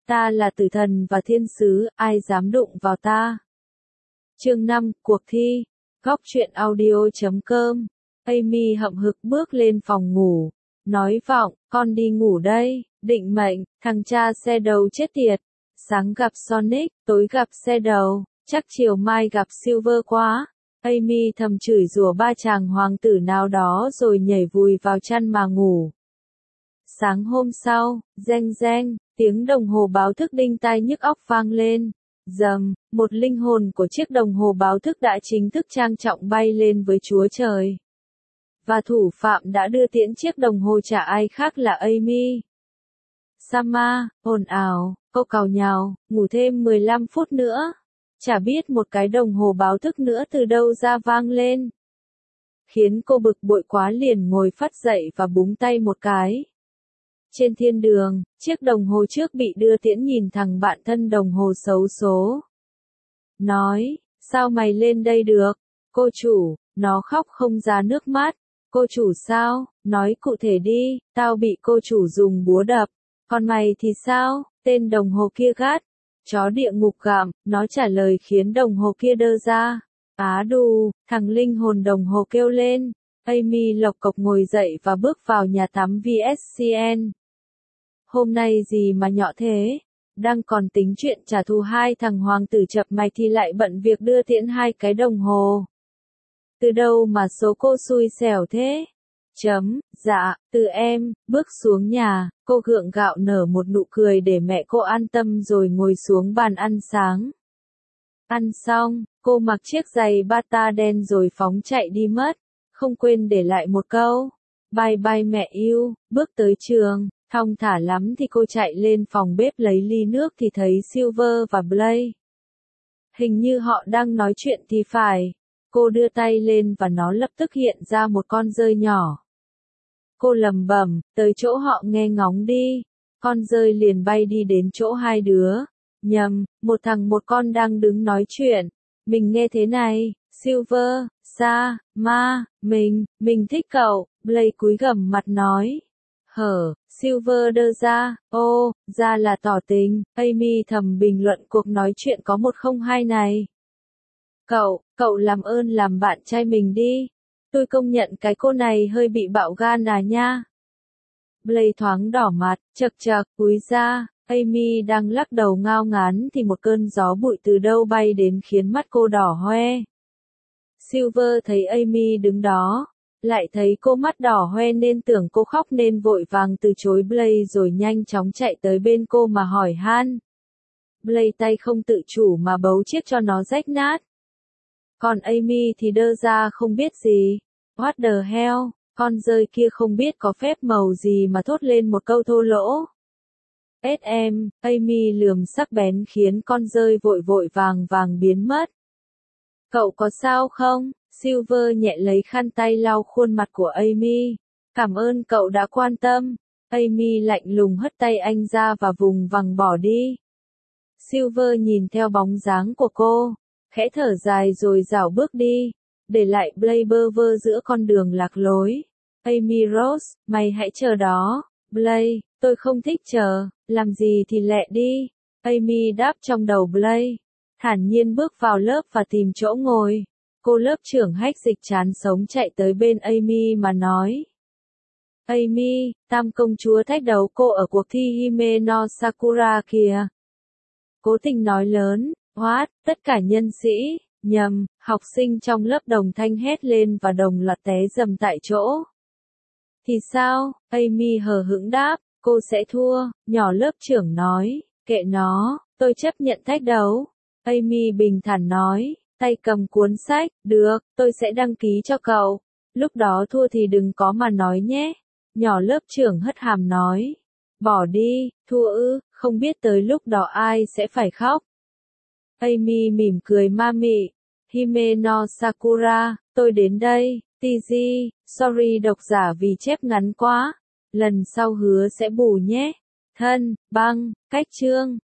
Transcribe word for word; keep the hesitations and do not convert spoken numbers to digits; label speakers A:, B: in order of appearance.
A: ta là tử thần và thiên sứ, ai dám đụng vào ta. Chương năm, cuộc thi. Góc truyện audio chấm com. Amy hậm hực bước lên phòng ngủ, nói vọng, con đi ngủ đây, định mệnh, thằng cha xe đầu chết tiệt. Sáng gặp Sonic, tối gặp xe đầu, chắc chiều mai gặp Silver quá. Amy thầm chửi rủa ba chàng hoàng tử nào đó rồi nhảy vùi vào chăn mà ngủ. Sáng hôm sau, reng reng, tiếng đồng hồ báo thức đinh tai nhức óc vang lên. Dầm, một linh hồn của chiếc đồng hồ báo thức đã chính thức trang trọng bay lên với Chúa Trời. Và thủ phạm đã đưa tiễn chiếc đồng hồ chả ai khác là Amy. Sama, ồn ào, cô càu nhàu, ngủ thêm mười lăm phút nữa. Chả biết một cái đồng hồ báo thức nữa từ đâu ra vang lên. Khiến cô bực bội quá liền ngồi phắt dậy và búng tay một cái. Trên thiên đường, chiếc đồng hồ trước bị đưa tiễn nhìn thằng bạn thân đồng hồ xấu số. Nói, sao mày lên đây được? Cô chủ, nó khóc không ra nước mắt. Cô chủ sao? Nói cụ thể đi, tao bị cô chủ dùng búa đập. Còn mày thì sao? Tên đồng hồ kia gắt. Chó địa ngục gặm, nó trả lời khiến đồng hồ kia đơ ra. Á đù, thằng linh hồn đồng hồ kêu lên. Amy lộc cộc ngồi dậy và bước vào nhà tắm vê ét xê en. Hôm nay gì mà nhọ thế? Đang còn tính chuyện trả thù hai thằng hoàng tử chập mạch thì lại bận việc đưa tiễn hai cái đồng hồ. Từ đâu mà số cô xui xẻo thế? Chấm, dạ, từ em, bước xuống nhà, cô gượng gạo nở một nụ cười để mẹ cô an tâm rồi ngồi xuống bàn ăn sáng. Ăn xong, cô mặc chiếc giày bata đen rồi phóng chạy đi mất, không quên để lại một câu. Bye bye mẹ yêu, bước tới trường, thong thả lắm thì cô chạy lên phòng bếp lấy ly nước thì thấy Silver và Blake. Hình như họ đang nói chuyện thì phải. Cô đưa tay lên và nó lập tức hiện ra một con dơi nhỏ. Cô lầm bầm, tới chỗ họ nghe ngóng đi. Con dơi liền bay đi đến chỗ hai đứa. Nhầm, một thằng một con đang đứng nói chuyện. Mình nghe thế này, Silver, Sa, Ma, mình, mình thích cậu, Blake cúi gằm mặt nói. Hở, Silver đơ ra, ô, ra là tỏ tình, Amy thầm bình luận cuộc nói chuyện có một không hai này. Cậu, cậu làm ơn làm bạn trai mình đi. Tôi công nhận cái cô này hơi bị bạo gan à nha. Blake thoáng đỏ mặt, chật chật, cúi ra, Amy đang lắc đầu ngao ngán thì một cơn gió bụi từ đâu bay đến khiến mắt cô đỏ hoe. Silver thấy Amy đứng đó, lại thấy cô mắt đỏ hoe nên tưởng cô khóc nên vội vàng từ chối Blake rồi nhanh chóng chạy tới bên cô mà hỏi han. Blake tay không tự chủ mà bấu chiếc cho nó rách nát. Còn Amy thì đơ ra không biết gì. What the hell, con dơi kia không biết có phép màu gì mà thốt lên một câu thô lỗ. ét em, Amy lườm sắc bén khiến con dơi vội vội vàng vàng biến mất. Cậu có sao không? Silver nhẹ lấy khăn tay lau khuôn mặt của Amy. Cảm ơn cậu đã quan tâm. Amy lạnh lùng hất tay anh ra và vùng vằng bỏ đi. Silver nhìn theo bóng dáng của cô, khẽ thở dài rồi rảo bước đi, để lại Blake bơ vơ giữa con đường lạc lối. Amy Rose, mày hãy chờ đó. Blake, tôi không thích chờ, làm gì thì lẹ đi. Amy đáp trong đầu Blake, thản nhiên bước vào lớp và tìm chỗ ngồi. Cô lớp trưởng hách dịch chán sống chạy tới bên Amy mà nói. Amy, tam công chúa thách đấu cô ở cuộc thi Hime no Sakura kìa. Cố tình nói lớn, what, tất cả nhân sĩ, nhầm, học sinh trong lớp đồng thanh hét lên và đồng loạt té dầm tại chỗ. Thì sao? Amy hờ hững đáp, cô sẽ thua, nhỏ lớp trưởng nói, kệ nó, tôi chấp nhận thách đấu. Amy bình thản nói, tay cầm cuốn sách, được, tôi sẽ đăng ký cho cậu. Lúc đó thua thì đừng có mà nói nhé. Nhỏ lớp trưởng hất hàm nói, bỏ đi, thua ư, không biết tới lúc đó ai sẽ phải khóc. Amy mỉm cười ma mị, Hime no Sakura, tôi đến đây, tê giê, sorry độc giả vì chép ngắn quá, lần sau hứa sẽ bù nhé. Thân, băng, cách chương.